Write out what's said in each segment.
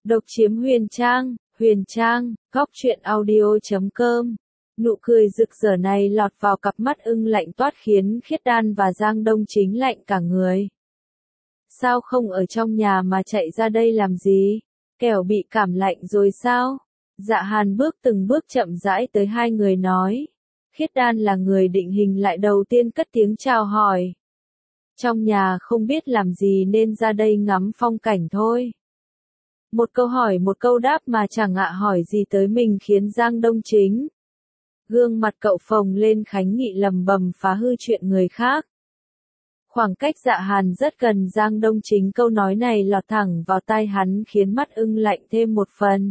Độc chiếm Huyền Trang, góc truyện audio.com. Nụ cười rực rỡ này lọt vào cặp mắt ưng lạnh toát khiến Khiết Đan và Giang Đông Chính lạnh cả người. Sao không ở trong nhà mà chạy ra đây làm gì? Kẻo bị cảm lạnh rồi sao? Dạ Hàn từng bước chậm rãi tới hai người nói. Khiết Đan là người định hình lại đầu tiên cất tiếng chào hỏi. Trong nhà không biết làm gì nên ra đây ngắm phong cảnh thôi. Một câu hỏi một câu đáp mà chẳng ạ hỏi gì tới mình khiến Giang Đông Chính. Gương mặt cậu phồng lên kháng nghị lầm bầm phá hư chuyện người khác. Khoảng cách Dạ Hàn rất gần Giang Đông Chính, câu nói này lọt thẳng vào tai hắn khiến mắt ưng lạnh thêm một phần.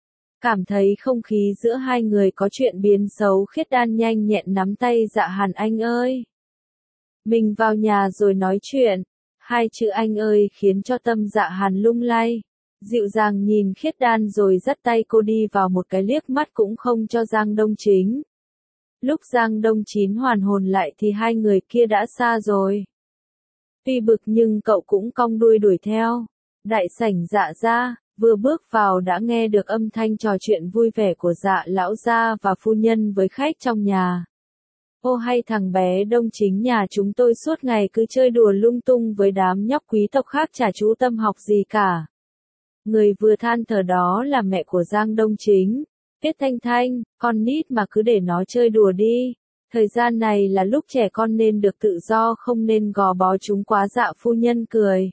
Cảm thấy không khí giữa hai người có chuyện biến xấu, Khiết Đan nhanh nhẹn nắm tay Dạ Hàn. Anh ơi! Mình vào nhà rồi nói chuyện. Hai chữ anh ơi khiến cho tâm Dạ Hàn lung lay. Dịu dàng nhìn Khiết Đan rồi dắt tay cô đi vào, một cái liếc mắt cũng không cho Giang Đông Chính. Lúc Giang Đông Chín hoàn hồn lại thì hai người kia đã xa rồi. Tuy bực nhưng cậu cũng cong đuôi đuổi theo. Đại sảnh Dạ gia, vừa bước vào đã nghe được âm thanh trò chuyện vui vẻ của Dạ lão gia và phu nhân với khách trong nhà. Ô hay thằng bé Đông Chính nhà chúng tôi suốt ngày cứ chơi đùa lung tung với đám nhóc quý tộc khác, chả chú tâm học gì cả. Người vừa than thở đó là mẹ của Giang Đông Chính. Tiết Thanh Thanh, con nít mà cứ để nó chơi đùa đi. Thời gian này là lúc trẻ con nên được tự do, không nên gò bó chúng quá. Dạ phu nhân cười.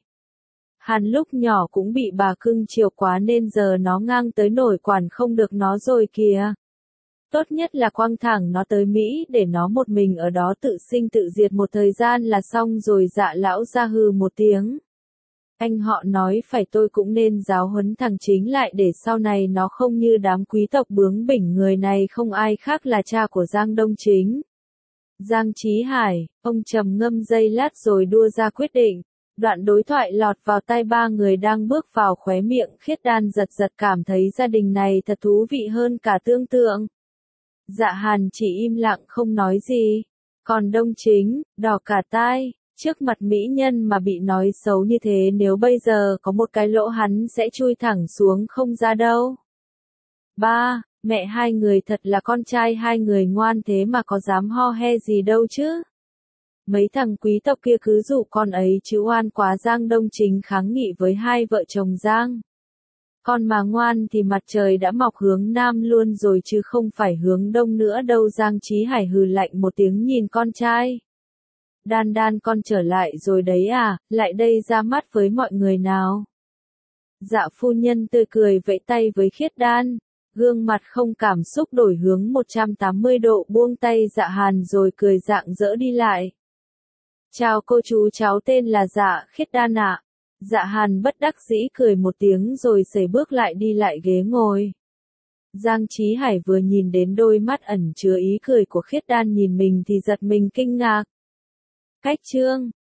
Hàn lúc nhỏ cũng bị bà cưng chiều quá nên giờ nó ngang tới nổi quản không được nó rồi kìa. Tốt nhất là quăng thẳng nó tới Mỹ để nó một mình ở đó tự sinh tự diệt một thời gian là xong rồi. Dạ lão ra hừ một tiếng. Anh họ nói phải, tôi cũng nên giáo huấn thằng Chính lại để sau này nó không như đám quý tộc bướng bỉnh. Người này không ai khác là cha của Giang Đông Chính. Giang Chí Hải. Ông trầm ngâm giây lát rồi đưa ra quyết định. Đoạn đối thoại lọt vào tai ba người đang bước vào, khóe miệng Khiết Đan giật giật, cảm thấy gia đình này thật thú vị hơn cả tưởng tượng. Dạ Hàn chỉ im lặng không nói gì. Còn Đông Chính, đỏ cả tai. Trước mặt mỹ nhân mà bị nói xấu như thế, nếu bây giờ có một cái lỗ hắn sẽ chui thẳng xuống không ra đâu. Ba, mẹ hai người thật là con trai hai người ngoan thế mà có dám ho he gì đâu chứ. Mấy thằng quý tộc kia cứ dụ con ấy chứ oan quá. Giang Đông Chính kháng nghị với hai vợ chồng Giang. Con mà ngoan thì mặt trời đã mọc hướng nam luôn rồi chứ không phải hướng đông nữa đâu. Giang Chí Hải hừ lạnh một tiếng nhìn con trai. Đan Đan con trở lại rồi đấy à, lại đây ra mắt với mọi người nào. Dạ phu nhân tươi cười vẫy tay với Khiết Đan, gương mặt không cảm xúc đổi hướng 180 độ, buông tay Dạ Hàn rồi cười rạng rỡ đi lại. Chào cô chú, cháu tên là Dạ Khiết Đan ạ. Dạ Hàn bất đắc dĩ cười một tiếng rồi xẩy bước lại đi lại ghế ngồi. Giang Chí Hải vừa nhìn đến đôi mắt ẩn chứa ý cười của Khiết Đan nhìn mình thì giật mình kinh ngạc. Cách chương